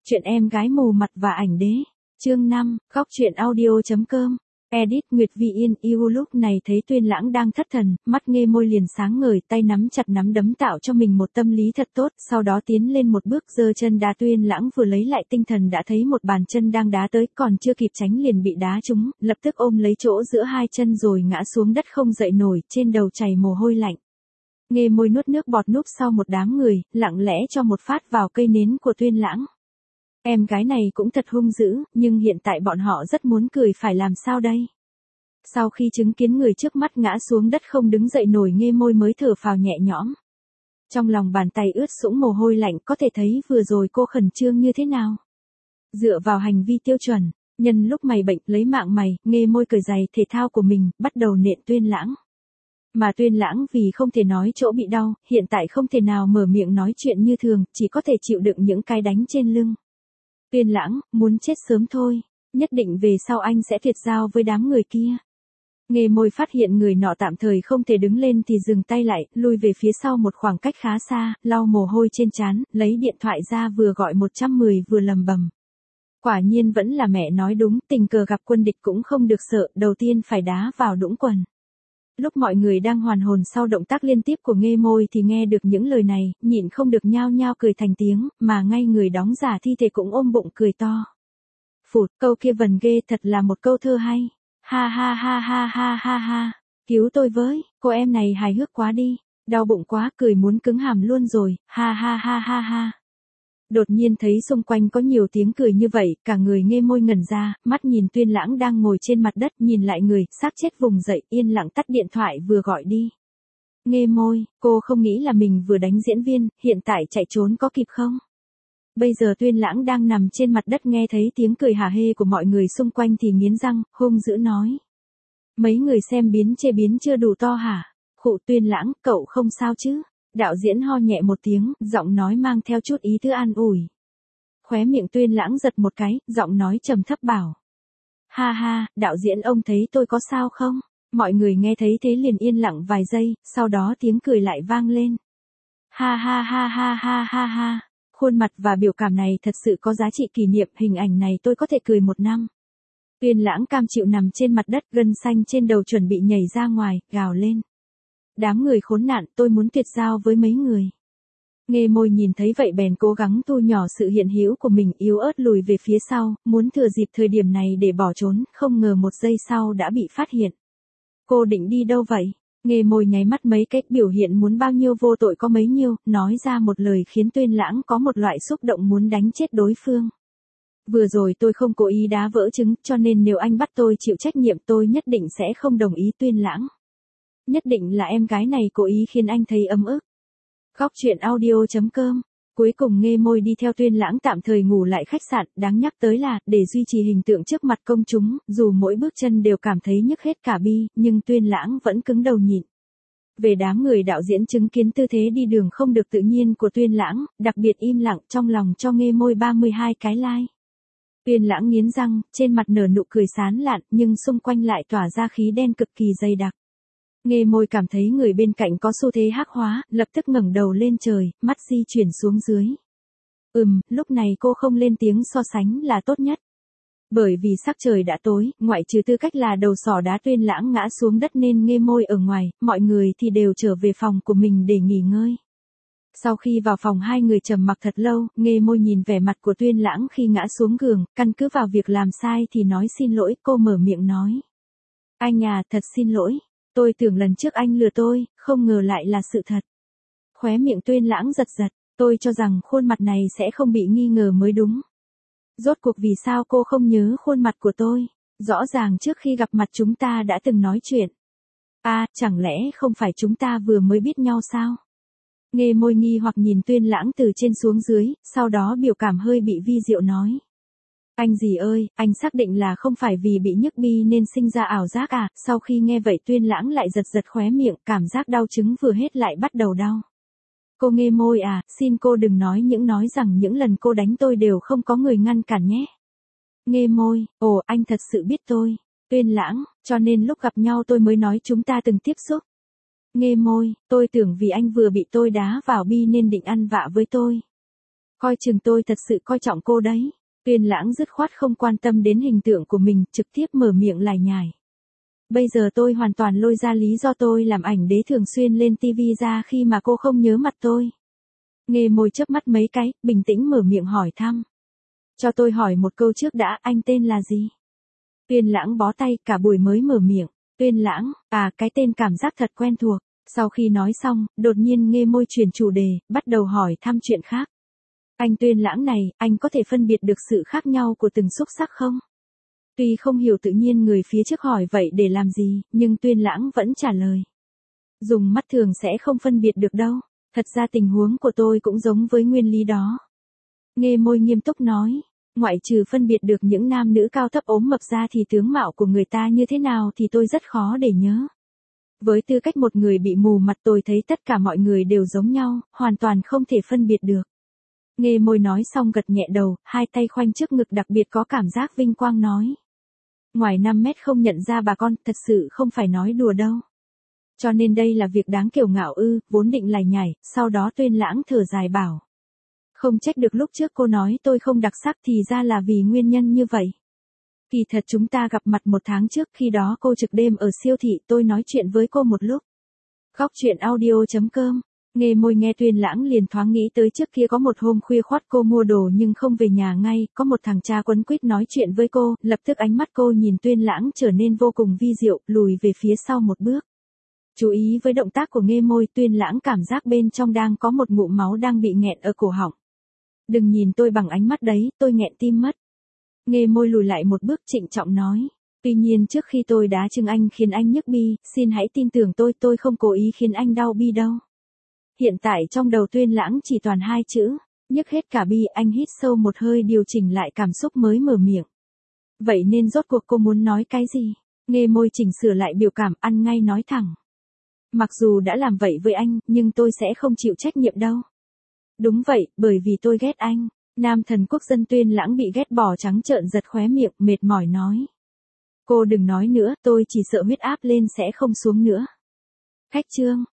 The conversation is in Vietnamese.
Chuyện em gái mù mặt và ảnh đế. Chương 5, góc truyện audio.com. Edit Nguyệt Vi Yên yêu lúc này thấy Tuyên Lãng đang thất thần, mắt Nghê Môi liền sáng ngời, tay nắm chặt nắm đấm tạo cho mình một tâm lý thật tốt, sau đó tiến lên một bước giơ chân đá. Tuyên Lãng vừa lấy lại tinh thần đã thấy một bàn chân đang đá tới, còn chưa kịp tránh liền bị đá trúng, lập tức ôm lấy chỗ giữa hai chân rồi ngã xuống đất không dậy nổi, trên đầu chảy mồ hôi lạnh. Nghê Môi nuốt nước bọt núp sau một đám người, lặng lẽ cho một phát vào cây nến của Tuyên Lãng. Em gái này cũng thật hung dữ, nhưng hiện tại bọn họ rất muốn cười, phải làm sao đây? Sau khi chứng kiến người trước mắt ngã xuống đất không đứng dậy nổi, Nghê Môi mới thở phào nhẹ nhõm. Trong lòng bàn tay ướt sũng mồ hôi lạnh, có thể thấy vừa rồi cô khẩn trương như thế nào. Dựa vào hành vi tiêu chuẩn, nhân lúc mày bệnh lấy mạng mày, Nghê Môi cởi giày thể thao của mình, bắt đầu nện Tuyên Lãng. Mà Tuyên Lãng vì không thể nói chỗ bị đau, hiện tại không thể nào mở miệng nói chuyện như thường, chỉ có thể chịu đựng những cái đánh trên lưng. Tuyên Lãng, muốn chết sớm thôi, nhất định về sau anh sẽ tuyệt giao với đám người kia. Nghê Môi phát hiện người nọ tạm thời không thể đứng lên thì dừng tay lại, lui về phía sau một khoảng cách khá xa, lau mồ hôi trên trán, lấy điện thoại ra vừa gọi 110 vừa lầm bầm. Quả nhiên vẫn là mẹ nói đúng, tình cờ gặp quân địch cũng không được sợ, đầu tiên phải đá vào đũng quần. Lúc mọi người đang hoàn hồn sau động tác liên tiếp của Nghê Môi thì nghe được những lời này, nhịn không được nhao nhao cười thành tiếng, mà ngay người đóng giả thi thể cũng ôm bụng cười to. Phụt, câu kia vần ghê, thật là một câu thơ hay. Ha ha ha ha ha ha ha. Cứu tôi với, cô em này hài hước quá đi. Đau bụng quá, cười muốn cứng hàm luôn rồi. Ha ha ha ha ha. Đột nhiên thấy xung quanh có nhiều tiếng cười như vậy, cả người Nghê Môi ngẩn ra, mắt nhìn Tuyên Lãng đang ngồi trên mặt đất, nhìn lại người, xác chết vùng dậy, yên lặng tắt điện thoại vừa gọi đi. Nghê Môi, cô không nghĩ là mình vừa đánh diễn viên, hiện tại chạy trốn có kịp không? Bây giờ Tuyên Lãng đang nằm trên mặt đất nghe thấy tiếng cười hả hê của mọi người xung quanh thì nghiến răng, hung dữ nói. Mấy người xem biến chê biến chưa đủ to hả? Khụ. Tuyên Lãng, cậu không sao chứ? Đạo diễn ho nhẹ một tiếng, giọng nói mang theo chút ý tứ an ủi. Khóe miệng Tuyên Lãng giật một cái, giọng nói trầm thấp bảo. Ha ha, đạo diễn ông thấy tôi có sao không? Mọi người nghe thấy thế liền yên lặng vài giây, sau đó tiếng cười lại vang lên. Ha ha ha ha ha ha ha. Khuôn mặt và biểu cảm này thật sự có giá trị kỷ niệm, hình ảnh này tôi có thể cười 1 năm. Tuyên Lãng cam chịu nằm trên mặt đất, gân xanh trên đầu chuẩn bị nhảy ra ngoài, gào lên. Đám người khốn nạn, tôi muốn tuyệt giao với mấy người. Nghê Môi nhìn thấy vậy bèn cố gắng thu nhỏ sự hiện hữu của mình, yếu ớt lùi về phía sau, muốn thừa dịp thời điểm này để bỏ trốn, không ngờ 1 giây sau đã bị phát hiện. Cô định đi đâu vậy? Nghê Môi nháy mắt mấy cách, biểu hiện muốn bao nhiêu vô tội có mấy nhiêu, nói ra một lời khiến Tuyên Lãng có một loại xúc động muốn đánh chết đối phương. Vừa rồi tôi không cố ý đá vỡ trứng, cho nên nếu anh bắt tôi chịu trách nhiệm tôi nhất định sẽ không đồng ý. Tuyên Lãng. Nhất định là em gái này cố ý khiến anh thấy ấm ức. Góc truyện audio.com. Cuối cùng Nghê Môi đi theo Tuyên Lãng tạm thời ngủ lại khách sạn, đáng nhắc tới là, để duy trì hình tượng trước mặt công chúng, dù mỗi bước chân đều cảm thấy nhức hết cả bi, nhưng Tuyên Lãng vẫn cứng đầu nhịn. Về đám người đạo diễn chứng kiến tư thế đi đường không được tự nhiên của Tuyên Lãng, đặc biệt im lặng, trong lòng cho Nghê Môi 32 cái like. Tuyên Lãng nghiến răng, trên mặt nở nụ cười sán lạn, nhưng xung quanh lại tỏa ra khí đen cực kỳ dày đặc. Nghê Môi cảm thấy người bên cạnh có xu thế hắc hóa, lập tức ngẩng đầu lên trời, mắt di chuyển xuống dưới. Lúc này cô không lên tiếng so sánh là tốt nhất. Bởi vì sắc trời đã tối, ngoại trừ tư cách là đầu sỏ đá Tuyên Lãng ngã xuống đất nên Nghê Môi ở ngoài, mọi người thì đều trở về phòng của mình để nghỉ ngơi. Sau khi vào phòng hai người trầm mặc thật lâu, Nghê Môi nhìn vẻ mặt của Tuyên Lãng khi ngã xuống giường, căn cứ vào việc làm sai thì nói xin lỗi, cô mở miệng nói. Anh à, thật xin lỗi. Tôi tưởng lần trước anh lừa tôi, không ngờ lại là sự thật. Khóe miệng Tuyên Lãng giật giật, tôi cho rằng khuôn mặt này sẽ không bị nghi ngờ mới đúng. Rốt cuộc vì sao cô không nhớ khuôn mặt của tôi? Rõ ràng trước khi gặp mặt chúng ta đã từng nói chuyện. Chẳng lẽ không phải chúng ta vừa mới biết nhau sao? Nghê Môi nghi hoặc nhìn Tuyên Lãng từ trên xuống dưới, sau đó biểu cảm hơi bị vi diệu nói. Anh gì ơi, anh xác định là không phải vì bị nhức bi nên sinh ra ảo giác à? Sau khi nghe vậy Tuyên Lãng lại giật giật khóe miệng, cảm giác đau chứng vừa hết lại bắt đầu đau. Cô Nghê Môi à, xin cô đừng nói rằng những lần cô đánh tôi đều không có người ngăn cản nhé. Nghê Môi, ồ, anh thật sự biết tôi. Tuyên Lãng, cho nên lúc gặp nhau tôi mới nói chúng ta từng tiếp xúc. Nghê Môi, tôi tưởng vì anh vừa bị tôi đá vào bi nên định ăn vạ với tôi. Coi chừng tôi thật sự coi trọng cô đấy. Tuyên Lãng dứt khoát không quan tâm đến hình tượng của mình, trực tiếp mở miệng lải nhải. Bây giờ tôi hoàn toàn lôi ra lý do tôi làm ảnh đế thường xuyên lên TV ra khi mà cô không nhớ mặt tôi. Nghê môi chớp mắt mấy cái, bình tĩnh mở miệng hỏi thăm. Cho tôi hỏi một câu trước đã, anh tên là gì? Tuyên Lãng bó tay, cả buổi mới mở miệng. Tuyên Lãng, cái tên cảm giác thật quen thuộc. Sau khi nói xong, đột nhiên Nghê môi chuyển chủ đề, bắt đầu hỏi thăm chuyện khác. Anh Tuyên Lãng này, anh có thể phân biệt được sự khác nhau của từng xúc sắc không? Tuy không hiểu tự nhiên người phía trước hỏi vậy để làm gì, nhưng Tuyên Lãng vẫn trả lời. Dùng mắt thường sẽ không phân biệt được đâu, thật ra tình huống của tôi cũng giống với nguyên lý đó. Nghê môi nghiêm túc nói, ngoại trừ phân biệt được những nam nữ cao thấp ốm mập ra thì tướng mạo của người ta như thế nào thì tôi rất khó để nhớ. Với tư cách một người bị mù mặt tôi thấy tất cả mọi người đều giống nhau, hoàn toàn không thể phân biệt được. Nghê môi nói xong gật nhẹ đầu, hai tay khoanh trước ngực đặc biệt có cảm giác vinh quang nói. Ngoài 5 mét không nhận ra bà con, thật sự không phải nói đùa đâu. Cho nên đây là việc đáng kiêu ngạo ư, vốn định lải nhải, sau đó Tuyên Lãng thở dài bảo. Không trách được lúc trước cô nói tôi không đặc sắc thì ra là vì nguyên nhân như vậy. Kỳ thật chúng ta gặp mặt 1 tháng trước, khi đó cô trực đêm ở siêu thị, tôi nói chuyện với cô một lúc. Góc truyện audio.com. Nghê môi nghe Tuyên Lãng liền thoáng nghĩ tới trước kia có một hôm khuya khoắt cô mua đồ nhưng không về nhà ngay, có một thằng cha quấn quýt nói chuyện với cô, lập tức ánh mắt cô nhìn Tuyên Lãng trở nên vô cùng vi diệu, lùi về phía sau một bước. Chú ý với động tác của Nghê môi, Tuyên Lãng cảm giác bên trong đang có một ngụm máu đang bị nghẹn ở cổ họng. Đừng nhìn tôi bằng ánh mắt đấy, tôi nghẹn tim mất. Nghê môi lùi lại một bước trịnh trọng nói. Tuy nhiên trước khi tôi đá chừng anh khiến anh nhức bi, xin hãy tin tưởng tôi không cố ý khiến anh đau bi đâu. Hiện tại trong đầu Tuyên Lãng chỉ toàn 2 chữ, nhức hết cả bi. Anh hít sâu một hơi điều chỉnh lại cảm xúc mới mở miệng. Vậy nên rốt cuộc cô muốn nói cái gì? Nghê môi chỉnh sửa lại biểu cảm, ăn ngay nói thẳng. Mặc dù đã làm vậy với anh, nhưng tôi sẽ không chịu trách nhiệm đâu. Đúng vậy, bởi vì tôi ghét anh. Nam thần quốc dân Tuyên Lãng bị ghét bỏ trắng trợn giật khóe miệng, mệt mỏi nói. Cô đừng nói nữa, tôi chỉ sợ huyết áp lên sẽ không xuống nữa. Khách trương.